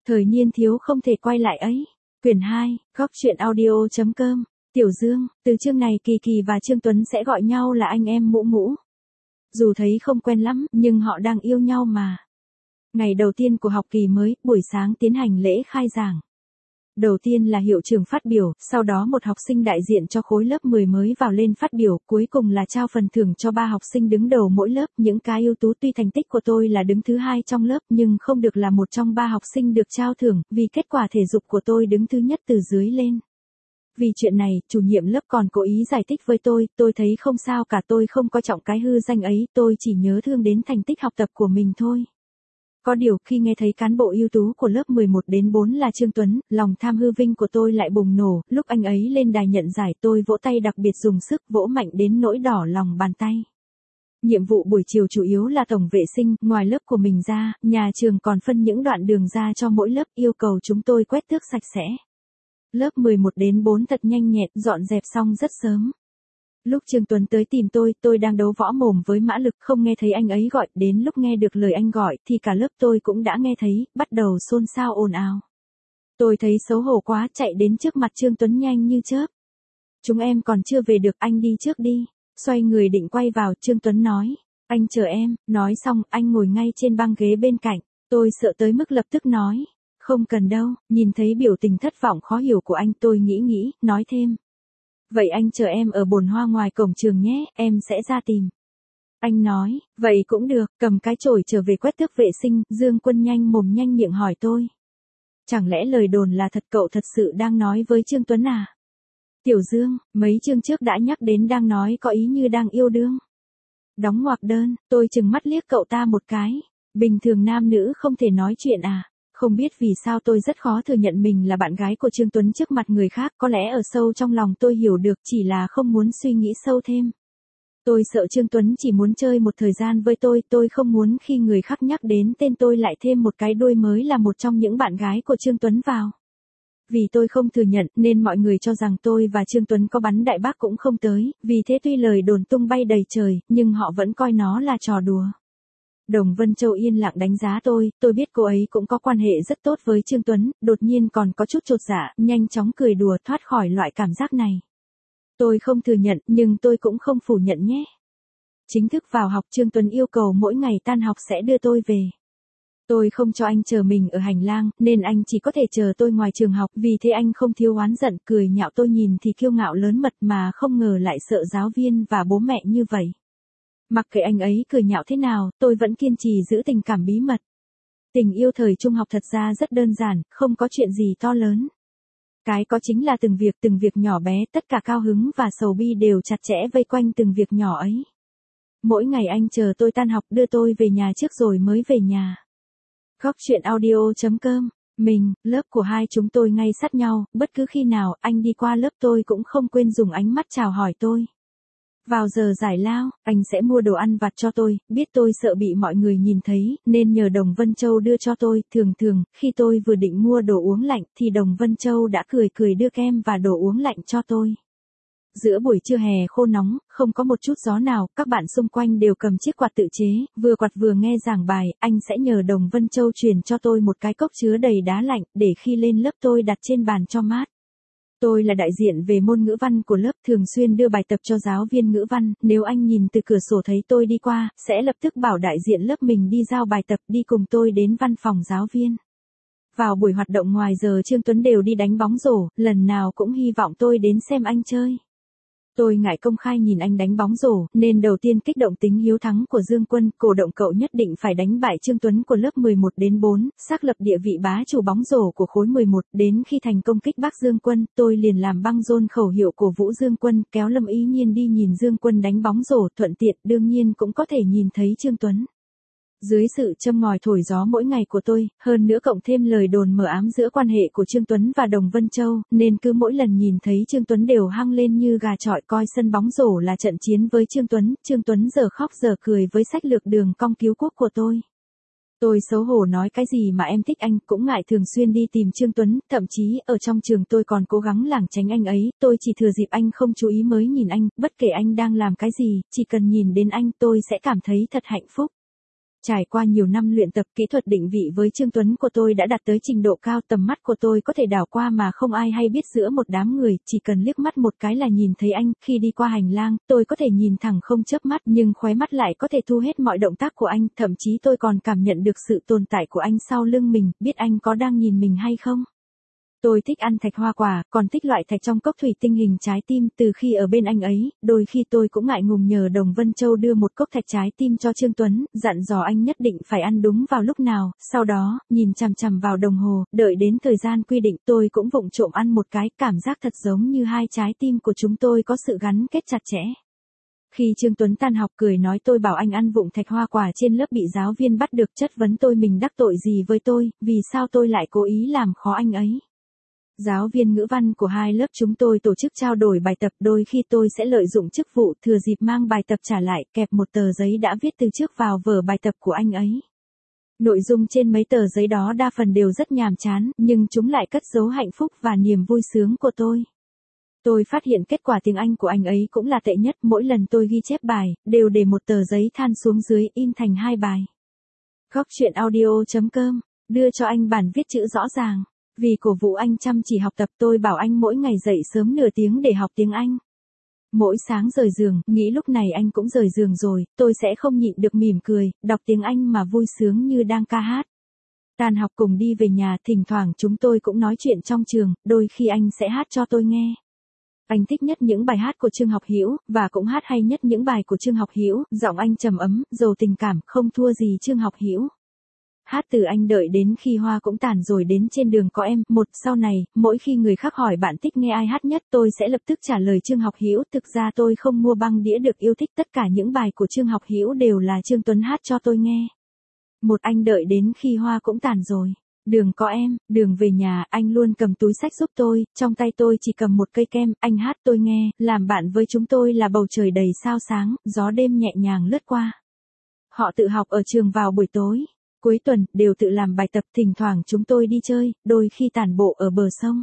Thời niên thiếu không thể quay lại ấy. Quyển 2, Góc truyện audio.com. Tiểu Dương, từ chương này Kỳ Kỳ và Trương Tuấn sẽ gọi nhau là anh em Mũ Mũ. Dù thấy không quen lắm, nhưng họ đang yêu nhau mà. Ngày đầu tiên của học kỳ mới, buổi sáng tiến hành lễ khai giảng. Đầu tiên là hiệu trưởng phát biểu, sau đó một học sinh đại diện cho khối lớp 10 mới vào lên phát biểu, cuối cùng là trao phần thưởng cho 3 học sinh đứng đầu mỗi lớp. Những cái ưu tú, tuy thành tích của tôi là đứng thứ 2 trong lớp nhưng không được là một trong 3 học sinh được trao thưởng, vì kết quả thể dục của tôi đứng thứ nhất từ dưới lên. Vì chuyện này, chủ nhiệm lớp còn cố ý giải thích với tôi thấy không sao cả, tôi không coi trọng cái hư danh ấy, tôi chỉ nhớ thương đến thành tích học tập của mình thôi. Có điều khi nghe thấy cán bộ ưu tú của lớp 11 đến 4 là Trương Tuấn, lòng tham hư vinh của tôi lại bùng nổ, lúc anh ấy lên đài nhận giải tôi vỗ tay đặc biệt dùng sức, vỗ mạnh đến nỗi đỏ lòng bàn tay. Nhiệm vụ buổi chiều chủ yếu là tổng vệ sinh, ngoài lớp của mình ra, nhà trường còn phân những đoạn đường ra cho mỗi lớp, yêu cầu chúng tôi quét tước sạch sẽ. Lớp 11 đến 4 thật nhanh nhẹn, dọn dẹp xong rất sớm. Lúc Trương Tuấn tới tìm tôi đang đấu võ mồm với Mã Lực, không nghe thấy anh ấy gọi, đến lúc nghe được lời anh gọi thì cả lớp tôi cũng đã nghe thấy, bắt đầu xôn xao ồn ào. Tôi thấy xấu hổ quá, chạy đến trước mặt Trương Tuấn nhanh như chớp. Chúng em còn chưa về được, anh đi trước đi. Xoay người định quay vào, Trương Tuấn nói, anh chờ em, nói xong, anh ngồi ngay trên băng ghế bên cạnh. Tôi sợ tới mức lập tức nói, không cần đâu. Nhìn thấy biểu tình thất vọng khó hiểu của anh, tôi nghĩ, nói thêm. Vậy anh chờ em ở bồn hoa ngoài cổng trường nhé, em sẽ ra tìm. Anh nói, vậy cũng được, cầm cái chổi trở về quét tước vệ sinh. Dương Quân nhanh mồm nhanh miệng hỏi tôi. Chẳng lẽ lời đồn là thật, cậu thật sự đang nói với Trương Tuấn à? Tiểu Dương, mấy chương trước đã nhắc đến đang nói có ý như đang yêu đương. Đóng ngoặc đơn, tôi trừng mắt liếc cậu ta một cái. Bình thường nam nữ không thể nói chuyện à? Không biết vì sao tôi rất khó thừa nhận mình là bạn gái của Trương Tuấn trước mặt người khác, có lẽ ở sâu trong lòng tôi hiểu được, chỉ là không muốn suy nghĩ sâu thêm. Tôi sợ Trương Tuấn chỉ muốn chơi một thời gian với tôi không muốn khi người khác nhắc đến tên tôi lại thêm một cái đuôi mới là một trong những bạn gái của Trương Tuấn vào. Vì tôi không thừa nhận nên mọi người cho rằng tôi và Trương Tuấn có bắn đại bác cũng không tới, vì thế tuy lời đồn tung bay đầy trời, nhưng họ vẫn coi nó là trò đùa. Đồng Vân Châu yên lặng đánh giá tôi biết cô ấy cũng có quan hệ rất tốt với Trương Tuấn, đột nhiên còn có chút chột dạ, nhanh chóng cười đùa thoát khỏi loại cảm giác này. Tôi không thừa nhận, nhưng tôi cũng không phủ nhận nhé. Chính thức vào học, Trương Tuấn yêu cầu mỗi ngày tan học sẽ đưa tôi về. Tôi không cho anh chờ mình ở hành lang, nên anh chỉ có thể chờ tôi ngoài trường học, vì thế anh không thiếu oán giận, cười nhạo tôi nhìn thì kiêu ngạo lớn mật mà không ngờ lại sợ giáo viên và bố mẹ như vậy. Mặc kệ anh ấy cười nhạo thế nào, tôi vẫn kiên trì giữ tình cảm bí mật. Tình yêu thời trung học thật ra rất đơn giản, không có chuyện gì to lớn. Cái có chính là từng việc nhỏ bé, tất cả cao hứng và sầu bi đều chặt chẽ vây quanh từng việc nhỏ ấy. Mỗi ngày anh chờ tôi tan học, đưa tôi về nhà trước rồi mới về nhà. Góc truyện audio.com. Lớp của hai chúng tôi ngay sát nhau, bất cứ khi nào anh đi qua lớp tôi cũng không quên dùng ánh mắt chào hỏi tôi. Vào giờ giải lao, anh sẽ mua đồ ăn vặt cho tôi, biết tôi sợ bị mọi người nhìn thấy, nên nhờ Đồng Vân Châu đưa cho tôi. Thường, khi tôi vừa định mua đồ uống lạnh thì Đồng Vân Châu đã cười đưa kem và đồ uống lạnh cho tôi. Giữa buổi trưa hè khô nóng, không có một chút gió nào, các bạn xung quanh đều cầm chiếc quạt tự chế, vừa quạt vừa nghe giảng bài, anh sẽ nhờ Đồng Vân Châu truyền cho tôi một cái cốc chứa đầy đá lạnh, để khi lên lớp tôi đặt trên bàn cho mát. Tôi là đại diện về môn ngữ văn của lớp, thường xuyên đưa bài tập cho giáo viên ngữ văn, nếu anh nhìn từ cửa sổ thấy tôi đi qua, sẽ lập tức bảo đại diện lớp mình đi giao bài tập, đi cùng tôi đến văn phòng giáo viên. Vào buổi hoạt động ngoài giờ Trương Tuấn đều đi đánh bóng rổ, lần nào cũng hy vọng tôi đến xem anh chơi. Tôi ngại công khai nhìn anh đánh bóng rổ, nên đầu tiên kích động tính hiếu thắng của Dương Quân, cổ động cậu nhất định phải đánh bại Trương Tuấn của lớp 11 đến 4, xác lập địa vị bá chủ bóng rổ của khối 11, đến khi thành công kích bác Dương Quân, tôi liền làm băng rôn khẩu hiệu cổ vũ Dương Quân, kéo Lâm Ý Nhiên đi nhìn Dương Quân đánh bóng rổ, thuận tiện đương nhiên cũng có thể nhìn thấy Trương Tuấn. Dưới sự châm ngòi thổi gió mỗi ngày của tôi, hơn nữa cộng thêm lời đồn mờ ám giữa quan hệ của Trương Tuấn và Đồng Vân Châu, nên cứ mỗi lần nhìn thấy Trương Tuấn đều hăng lên như gà chọi, coi sân bóng rổ là trận chiến với Trương Tuấn giờ khóc giờ cười với sách lược đường cong cứu quốc của tôi. Tôi xấu hổ nói cái gì mà em thích anh, cũng ngại thường xuyên đi tìm Trương Tuấn, thậm chí ở trong trường tôi còn cố gắng lảng tránh anh ấy, tôi chỉ thừa dịp anh không chú ý mới nhìn anh, bất kể anh đang làm cái gì, chỉ cần nhìn đến anh tôi sẽ cảm thấy thật hạnh phúc. Trải qua nhiều năm luyện tập, kỹ thuật định vị với Trương Tuấn của tôi đã đạt tới trình độ cao, tầm mắt của tôi có thể đảo qua mà không ai hay biết giữa một đám người, chỉ cần liếc mắt một cái là nhìn thấy anh, khi đi qua hành lang, tôi có thể nhìn thẳng không chớp mắt nhưng khóe mắt lại có thể thu hết mọi động tác của anh, thậm chí tôi còn cảm nhận được sự tồn tại của anh sau lưng mình, biết anh có đang nhìn mình hay không. Tôi thích ăn thạch hoa quả, còn thích loại thạch trong cốc thủy tinh hình trái tim. Từ khi ở bên anh ấy, đôi khi tôi cũng ngại ngùng nhờ Đồng Vân Châu đưa một cốc thạch trái tim cho Trương Tuấn, dặn dò anh nhất định phải ăn đúng vào lúc nào. Sau đó, nhìn chằm chằm vào đồng hồ, đợi đến thời gian quy định tôi cũng vụng trộm ăn một cái, cảm giác thật giống như hai trái tim của chúng tôi có sự gắn kết chặt chẽ. Khi Trương Tuấn tan học cười nói tôi bảo anh ăn vụng thạch hoa quả trên lớp bị giáo viên bắt được, chất vấn tôi mình đắc tội gì với tôi, vì sao tôi lại cố ý làm khó anh ấy. Giáo viên ngữ văn của hai lớp chúng tôi tổ chức trao đổi bài tập, đôi khi tôi sẽ lợi dụng chức vụ thừa dịp mang bài tập trả lại, kẹp một tờ giấy đã viết từ trước vào vở bài tập của anh ấy. Nội dung trên mấy tờ giấy đó đa phần đều rất nhàm chán, nhưng chúng lại cất giấu hạnh phúc và niềm vui sướng của tôi. Tôi phát hiện kết quả tiếng Anh của anh ấy cũng là tệ nhất, mỗi lần tôi ghi chép bài, đều để một tờ giấy than xuống dưới, in thành 2 bài. Góc chuyện audio.com, đưa cho anh bản viết chữ rõ ràng. Vì cổ vũ anh chăm chỉ học tập, tôi bảo anh mỗi ngày dậy sớm nửa tiếng để học tiếng Anh. Mỗi sáng rời giường, nghĩ lúc này anh cũng rời giường rồi, tôi sẽ không nhịn được mỉm cười, đọc tiếng Anh mà vui sướng như đang ca hát. Tan học cùng đi về nhà, thỉnh thoảng chúng tôi cũng nói chuyện trong trường, đôi khi anh sẽ hát cho tôi nghe. Anh thích nhất những bài hát của Trương Học Hữu và cũng hát hay nhất những bài của Trương Học Hữu, giọng anh trầm ấm, giàu tình cảm, không thua gì Trương Học Hữu. Hát từ anh đợi đến khi hoa cũng tàn rồi đến trên đường có em. Sau này, mỗi khi người khác hỏi bạn thích nghe ai hát nhất, tôi sẽ lập tức trả lời Trương Học Hữu. Thực ra tôi không mua băng đĩa được yêu thích, tất cả những bài của Trương Học Hữu đều là Trương Tuấn hát cho tôi nghe. Anh đợi đến khi hoa cũng tàn rồi. Đường có em, đường về nhà, anh luôn cầm túi xách giúp tôi, trong tay tôi chỉ cầm một cây kem, anh hát tôi nghe, làm bạn với chúng tôi là bầu trời đầy sao sáng, gió đêm nhẹ nhàng lướt qua. Họ tự học ở trường vào buổi tối. Cuối tuần, đều tự làm bài tập, thỉnh thoảng chúng tôi đi chơi, đôi khi tản bộ ở bờ sông.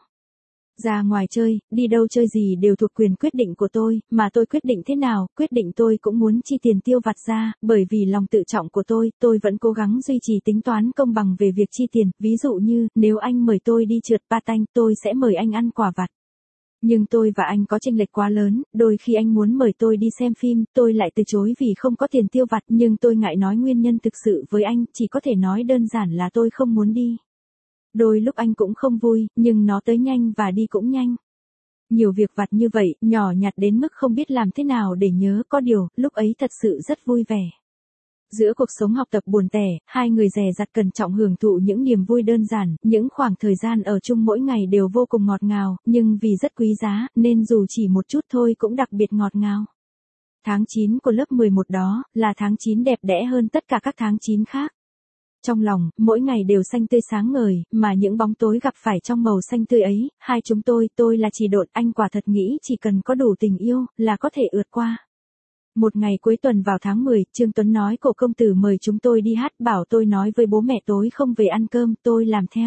Ra ngoài chơi, đi đâu chơi gì đều thuộc quyền quyết định của tôi, mà tôi quyết định thế nào, quyết định tôi cũng muốn chi tiền tiêu vặt ra, bởi vì lòng tự trọng của tôi vẫn cố gắng duy trì tính toán công bằng về việc chi tiền, ví dụ như, nếu anh mời tôi đi trượt patin, tôi sẽ mời anh ăn quả vặt. Nhưng tôi và anh có chênh lệch quá lớn, đôi khi anh muốn mời tôi đi xem phim, tôi lại từ chối vì không có tiền tiêu vặt, nhưng tôi ngại nói nguyên nhân thực sự với anh, chỉ có thể nói đơn giản là tôi không muốn đi. Đôi lúc anh cũng không vui, nhưng nó tới nhanh và đi cũng nhanh. Nhiều việc vặt như vậy, nhỏ nhặt đến mức không biết làm thế nào để nhớ, có điều, lúc ấy thật sự rất vui vẻ. Giữa cuộc sống học tập buồn tẻ, hai người dè dặt cẩn trọng hưởng thụ những niềm vui đơn giản, những khoảng thời gian ở chung mỗi ngày đều vô cùng ngọt ngào, nhưng vì rất quý giá, nên dù chỉ một chút thôi cũng đặc biệt ngọt ngào. Tháng 9 của lớp 11 đó, là tháng 9 đẹp đẽ hơn tất cả các tháng 9 khác. Trong lòng, mỗi ngày đều xanh tươi sáng ngời, mà những bóng tối gặp phải trong màu xanh tươi ấy, hai chúng tôi là Chỉ Độn, anh quả thật nghĩ chỉ cần có đủ tình yêu, là có thể ượt qua. Một ngày cuối tuần vào tháng 10, Trương Tuấn nói Cổ công tử mời chúng tôi đi hát, bảo tôi nói với bố mẹ tối không về ăn cơm, tôi làm theo.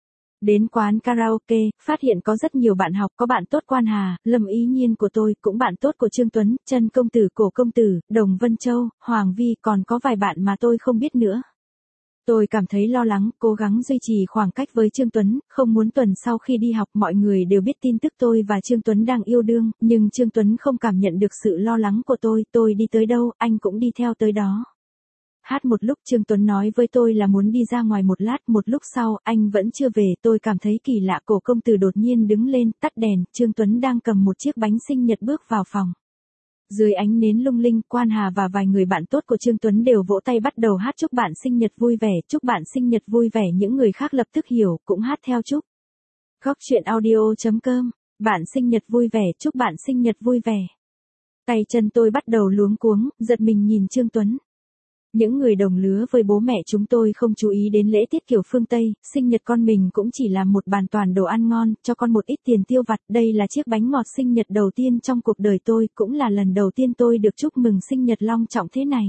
Đến quán karaoke, phát hiện có rất nhiều bạn học, có bạn tốt Quan Hà, Lâm Ý Nhiên của tôi, cũng bạn tốt của Trương Tuấn, Trân công tử, Cổ công tử, Đồng Vân Châu, Hoàng Vi, còn có vài bạn mà tôi không biết nữa. Tôi cảm thấy lo lắng, cố gắng duy trì khoảng cách với Trương Tuấn, không muốn tuần sau khi đi học mọi người đều biết tin tức tôi và Trương Tuấn đang yêu đương, nhưng Trương Tuấn không cảm nhận được sự lo lắng của tôi đi tới đâu, anh cũng đi theo tới đó. Hát một lúc Trương Tuấn nói với tôi là muốn đi ra ngoài một lát, một lúc sau, anh vẫn chưa về, tôi cảm thấy kỳ lạ. Cổ công tử đột nhiên đứng lên, tắt đèn, Trương Tuấn đang cầm một chiếc bánh sinh nhật bước vào phòng. Dưới ánh nến lung linh, Quan Hà và vài người bạn tốt của Trương Tuấn đều vỗ tay bắt đầu hát chúc bạn sinh nhật vui vẻ, chúc bạn sinh nhật vui vẻ, những người khác lập tức hiểu, cũng hát theo chúc. Góc chuyện audio.com, bạn sinh nhật vui vẻ, chúc bạn sinh nhật vui vẻ. Tay chân tôi bắt đầu luống cuống, giật mình nhìn Trương Tuấn. Những người đồng lứa với bố mẹ chúng tôi không chú ý đến lễ tiết kiểu phương Tây, sinh nhật con mình cũng chỉ làm một bàn toàn đồ ăn ngon, cho con một ít tiền tiêu vặt. Đây là chiếc bánh ngọt sinh nhật đầu tiên trong cuộc đời tôi, cũng là lần đầu tiên tôi được chúc mừng sinh nhật long trọng thế này.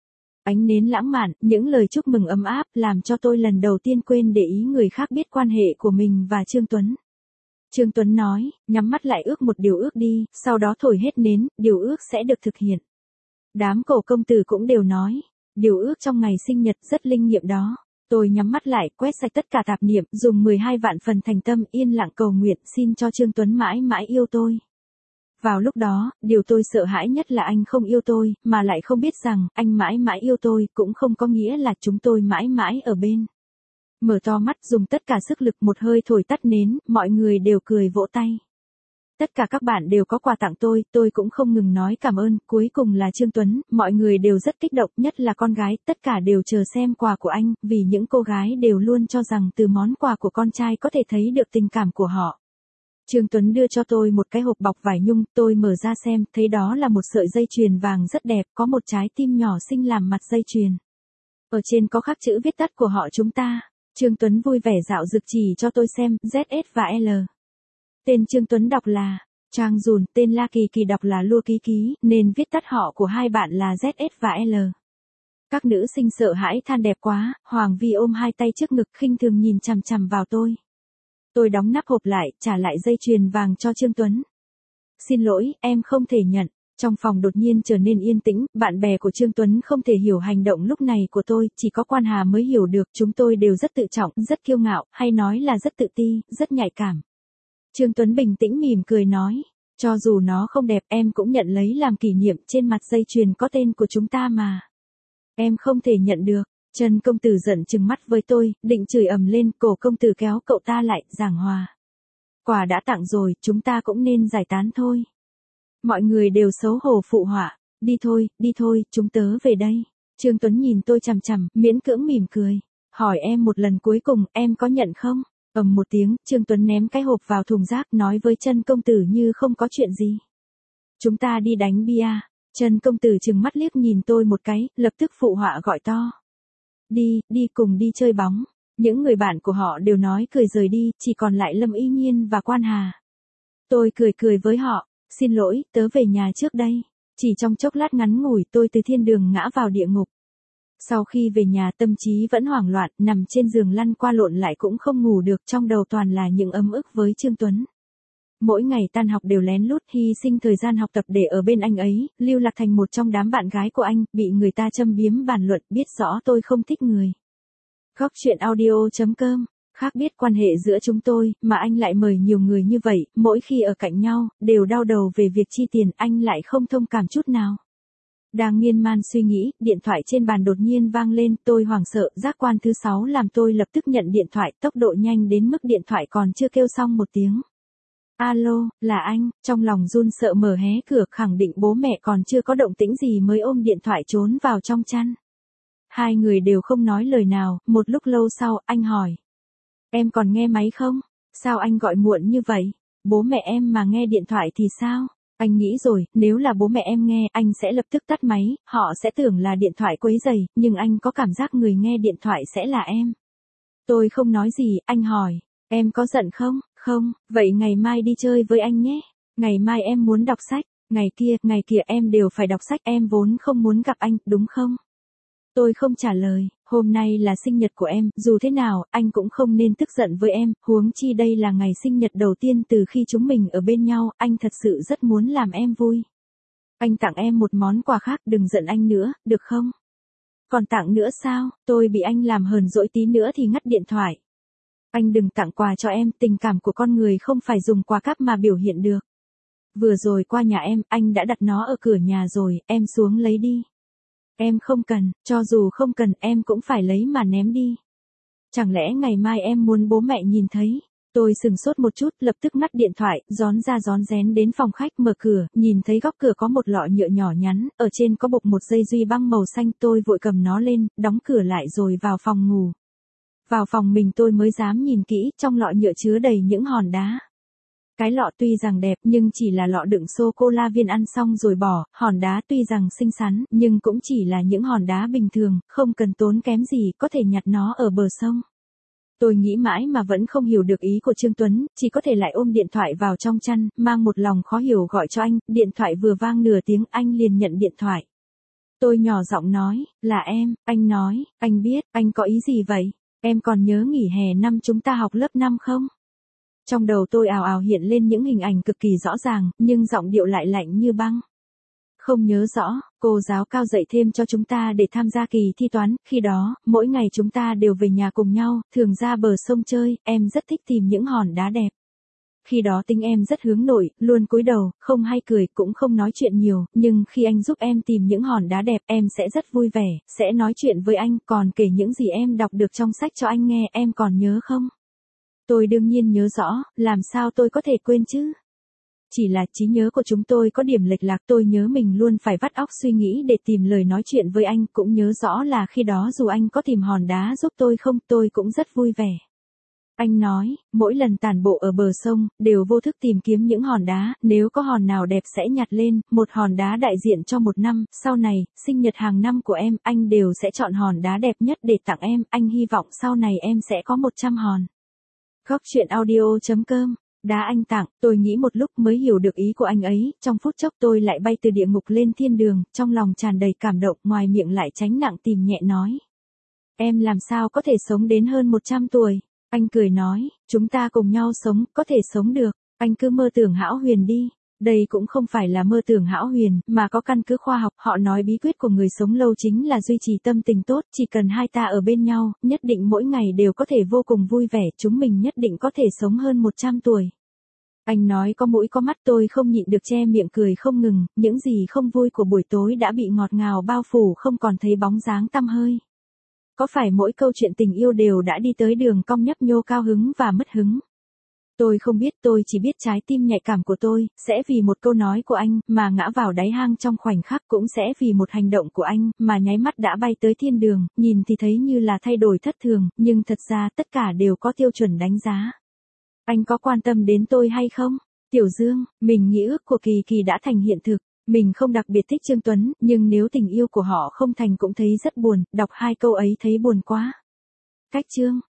Ánh nến lãng mạn, những lời chúc mừng ấm áp, làm cho tôi lần đầu tiên quên để ý người khác biết quan hệ của mình và Trương Tuấn. Trương Tuấn nói, nhắm mắt lại ước một điều ước đi, sau đó thổi hết nến, điều ước sẽ được thực hiện. Đám Cổ công tử cũng đều nói, Điều ước trong ngày sinh nhật rất linh nghiệm đó. Tôi nhắm mắt lại, quét sạch tất cả tạp niệm, dùng 12 vạn phần thành tâm yên lặng cầu nguyện xin cho Trương Tuấn mãi mãi yêu tôi. Vào lúc đó, điều tôi sợ hãi nhất là anh không yêu tôi, mà lại không biết rằng, anh mãi mãi yêu tôi, cũng không có nghĩa là chúng tôi mãi mãi ở bên. Mở to mắt dùng tất cả sức lực một hơi thổi tắt nến, mọi người đều cười vỗ tay. Tất cả các bạn đều có quà tặng tôi cũng không ngừng nói cảm ơn, cuối cùng là Trương Tuấn, mọi người đều rất kích động, nhất là con gái, tất cả đều chờ xem quà của anh, vì những cô gái đều luôn cho rằng từ món quà của con trai có thể thấy được tình cảm của họ. Trương Tuấn đưa cho tôi một cái hộp bọc vải nhung, tôi mở ra xem, thấy đó là một sợi dây chuyền vàng rất đẹp, có một trái tim nhỏ xinh làm mặt dây chuyền. Ở trên có khắc chữ viết tắt của họ chúng ta. Trương Tuấn vui vẻ dạo dực chỉ cho tôi xem, ZS và L. Tên Trương Tuấn đọc là Trang Dùn, tên La Kỳ Kỳ đọc là Lua Ký Ký, nên viết tắt họ của hai bạn là ZS và L. Các nữ sinh sợ hãi than đẹp quá, Hoàng Vi ôm hai tay trước ngực khinh thường nhìn chằm chằm vào tôi. Tôi đóng nắp hộp lại, trả lại dây chuyền vàng cho Trương Tuấn. Xin lỗi, em không thể nhận. Trong phòng đột nhiên trở nên yên tĩnh, bạn bè của Trương Tuấn không thể hiểu hành động lúc này của tôi, chỉ có Quan Hà mới hiểu được, chúng tôi đều rất tự trọng, rất kiêu ngạo, hay nói là rất tự ti, rất nhạy cảm. Trương Tuấn bình tĩnh mỉm cười nói, cho dù nó không đẹp em cũng nhận lấy làm kỷ niệm, trên mặt dây chuyền có tên của chúng ta mà. Em không thể nhận được. Trần công tử giận trừng mắt với tôi, định chửi ầm lên, cổ công tử kéo cậu ta lại, giảng hòa. Quà đã tặng rồi, chúng ta cũng nên giải tán thôi. Mọi người đều xấu hổ phụ họa, đi thôi, chúng tớ về đây. Trương Tuấn nhìn tôi chằm chằm, miễn cưỡng mỉm cười, hỏi em một lần cuối cùng, em có nhận không? Ầm một tiếng, Trương Tuấn ném cái hộp vào thùng rác, nói với Trân công tử như không có chuyện gì. Chúng ta đi đánh bia. Trân công tử trừng mắt liếc nhìn tôi một cái, lập tức phụ họa gọi to. Đi cùng đi chơi bóng. Những người bạn của họ đều nói cười rời đi, chỉ còn lại Lâm Y Nhiên và Quan Hà. Tôi cười với họ, xin lỗi, tớ về nhà trước đây. Chỉ trong chốc lát ngắn ngủi tôi từ thiên đường ngã vào địa ngục. Sau khi về nhà tâm trí vẫn hoảng loạn, nằm trên giường lăn qua lộn lại cũng không ngủ được, trong đầu toàn là những ấm ức với Trương Tuấn. Mỗi ngày tan học đều lén lút hy sinh thời gian học tập để ở bên anh ấy, lưu lạc thành một trong đám bạn gái của anh, bị người ta châm biếm bàn luận, biết rõ tôi không thích người. Góc chuyện audio.com, khác biết quan hệ giữa chúng tôi, mà anh lại mời nhiều người như vậy, mỗi khi ở cạnh nhau, đều đau đầu về việc chi tiền, anh lại không thông cảm chút nào. Đang miên man suy nghĩ, điện thoại trên bàn đột nhiên vang lên, tôi hoảng sợ, giác quan thứ 6 làm tôi lập tức nhận điện thoại, tốc độ nhanh đến mức điện thoại còn chưa kêu xong một tiếng. Alo, là anh, trong lòng run sợ mở hé cửa, khẳng định bố mẹ còn chưa có động tĩnh gì mới ôm điện thoại trốn vào trong chăn. Hai người đều không nói lời nào, một lúc lâu sau, anh hỏi. Em còn nghe máy không? Sao anh gọi muộn như vậy? Bố mẹ em mà nghe điện thoại thì sao? Anh nghĩ rồi, nếu là bố mẹ em nghe, anh sẽ lập tức tắt máy, họ sẽ tưởng là điện thoại quấy rầy, nhưng anh có cảm giác người nghe điện thoại sẽ là em. Tôi không nói gì, anh hỏi. Em có giận không? Không, vậy ngày mai đi chơi với anh nhé. Ngày mai em muốn đọc sách, ngày kia em đều phải đọc sách, em vốn không muốn gặp anh, đúng không? Tôi không trả lời, hôm nay là sinh nhật của em, dù thế nào, anh cũng không nên tức giận với em, huống chi đây là ngày sinh nhật đầu tiên từ khi chúng mình ở bên nhau, anh thật sự rất muốn làm em vui. Anh tặng em một món quà khác, đừng giận anh nữa, được không? Còn tặng nữa sao? Tôi bị anh làm hờn dỗi tí nữa thì ngắt điện thoại. Anh đừng tặng quà cho em, tình cảm của con người không phải dùng quà cáp mà biểu hiện được. Vừa rồi qua nhà em, anh đã đặt nó ở cửa nhà rồi, em xuống lấy đi. Em không cần, cho dù không cần em cũng phải lấy mà ném đi. Chẳng lẽ ngày mai em muốn bố mẹ nhìn thấy? Tôi sừng sốt một chút, lập tức ngắt điện thoại, rón ra rón rén đến phòng khách mở cửa, nhìn thấy góc cửa có một lọ nhựa nhỏ nhắn, ở trên có buộc một dây duy băng màu xanh, tôi vội cầm nó lên, đóng cửa lại rồi vào phòng ngủ. Vào phòng mình tôi mới dám nhìn kỹ, trong lọ nhựa chứa đầy những hòn đá. Cái lọ tuy rằng đẹp nhưng chỉ là lọ đựng sô-cô-la viên ăn xong rồi bỏ, hòn đá tuy rằng xinh xắn, nhưng cũng chỉ là những hòn đá bình thường, không cần tốn kém gì, có thể nhặt nó ở bờ sông. Tôi nghĩ mãi mà vẫn không hiểu được ý của Trương Tuấn, chỉ có thể lại ôm điện thoại vào trong chăn, mang một lòng khó hiểu gọi cho anh, điện thoại vừa vang nửa tiếng anh liền nhận điện thoại. Tôi nhỏ giọng nói, là em, anh nói, anh biết, anh có ý gì vậy? Em còn nhớ nghỉ hè năm chúng ta học lớp 5 không? Trong đầu tôi ào ào hiện lên những hình ảnh cực kỳ rõ ràng, nhưng giọng điệu lại lạnh như băng. Không nhớ rõ, cô giáo cao dạy thêm cho chúng ta để tham gia kỳ thi toán, khi đó, mỗi ngày chúng ta đều về nhà cùng nhau, thường ra bờ sông chơi, em rất thích tìm những hòn đá đẹp. Khi đó tính em rất hướng nội, luôn cúi đầu, không hay cười, cũng không nói chuyện nhiều, nhưng khi anh giúp em tìm những hòn đá đẹp, em sẽ rất vui vẻ, sẽ nói chuyện với anh, còn kể những gì em đọc được trong sách cho anh nghe, em còn nhớ không? Tôi đương nhiên nhớ rõ, làm sao tôi có thể quên chứ? Chỉ là trí nhớ của chúng tôi có điểm lệch lạc, tôi nhớ mình luôn phải vắt óc suy nghĩ để tìm lời nói chuyện với anh, cũng nhớ rõ là khi đó dù anh có tìm hòn đá giúp tôi không, tôi cũng rất vui vẻ. Anh nói, mỗi lần tản bộ ở bờ sông, đều vô thức tìm kiếm những hòn đá, nếu có hòn nào đẹp sẽ nhặt lên, một hòn đá đại diện cho một năm, sau này, sinh nhật hàng năm của em, anh đều sẽ chọn hòn đá đẹp nhất để tặng em, anh hy vọng sau này em sẽ có 100 hòn. Góc chuyện audio.com. Đá anh tặng, tôi nghĩ một lúc mới hiểu được ý của anh ấy, trong phút chốc tôi lại bay từ địa ngục lên thiên đường, trong lòng tràn đầy cảm động, ngoài miệng lại tránh nặng tìm nhẹ nói. Em làm sao có thể sống đến hơn 100 tuổi? Anh cười nói, chúng ta cùng nhau sống, có thể sống được, anh cứ mơ tưởng hão huyền đi. Đây cũng không phải là mơ tưởng hão huyền, mà có căn cứ khoa học, họ nói bí quyết của người sống lâu chính là duy trì tâm tình tốt, chỉ cần hai ta ở bên nhau, nhất định mỗi ngày đều có thể vô cùng vui vẻ, chúng mình nhất định có thể sống hơn 100 tuổi. Anh nói có mũi có mắt, tôi không nhịn được che miệng cười không ngừng, những gì không vui của buổi tối đã bị ngọt ngào bao phủ, không còn thấy bóng dáng tăm hơi. Có phải mỗi câu chuyện tình yêu đều đã đi tới đường cong nhấp nhô, cao hứng và mất hứng? Tôi không biết, tôi chỉ biết trái tim nhạy cảm của tôi, sẽ vì một câu nói của anh, mà ngã vào đáy hang trong khoảnh khắc, cũng sẽ vì một hành động của anh, mà nháy mắt đã bay tới thiên đường, nhìn thì thấy như là thay đổi thất thường, nhưng thật ra tất cả đều có tiêu chuẩn đánh giá. Anh có quan tâm đến tôi hay không? Tiểu Dương, mình nghĩ ước của Kỳ Kỳ đã thành hiện thực. Mình không đặc biệt thích Trương Tuấn, nhưng nếu tình yêu của họ không thành cũng thấy rất buồn, đọc hai câu ấy thấy buồn quá. Cách chương.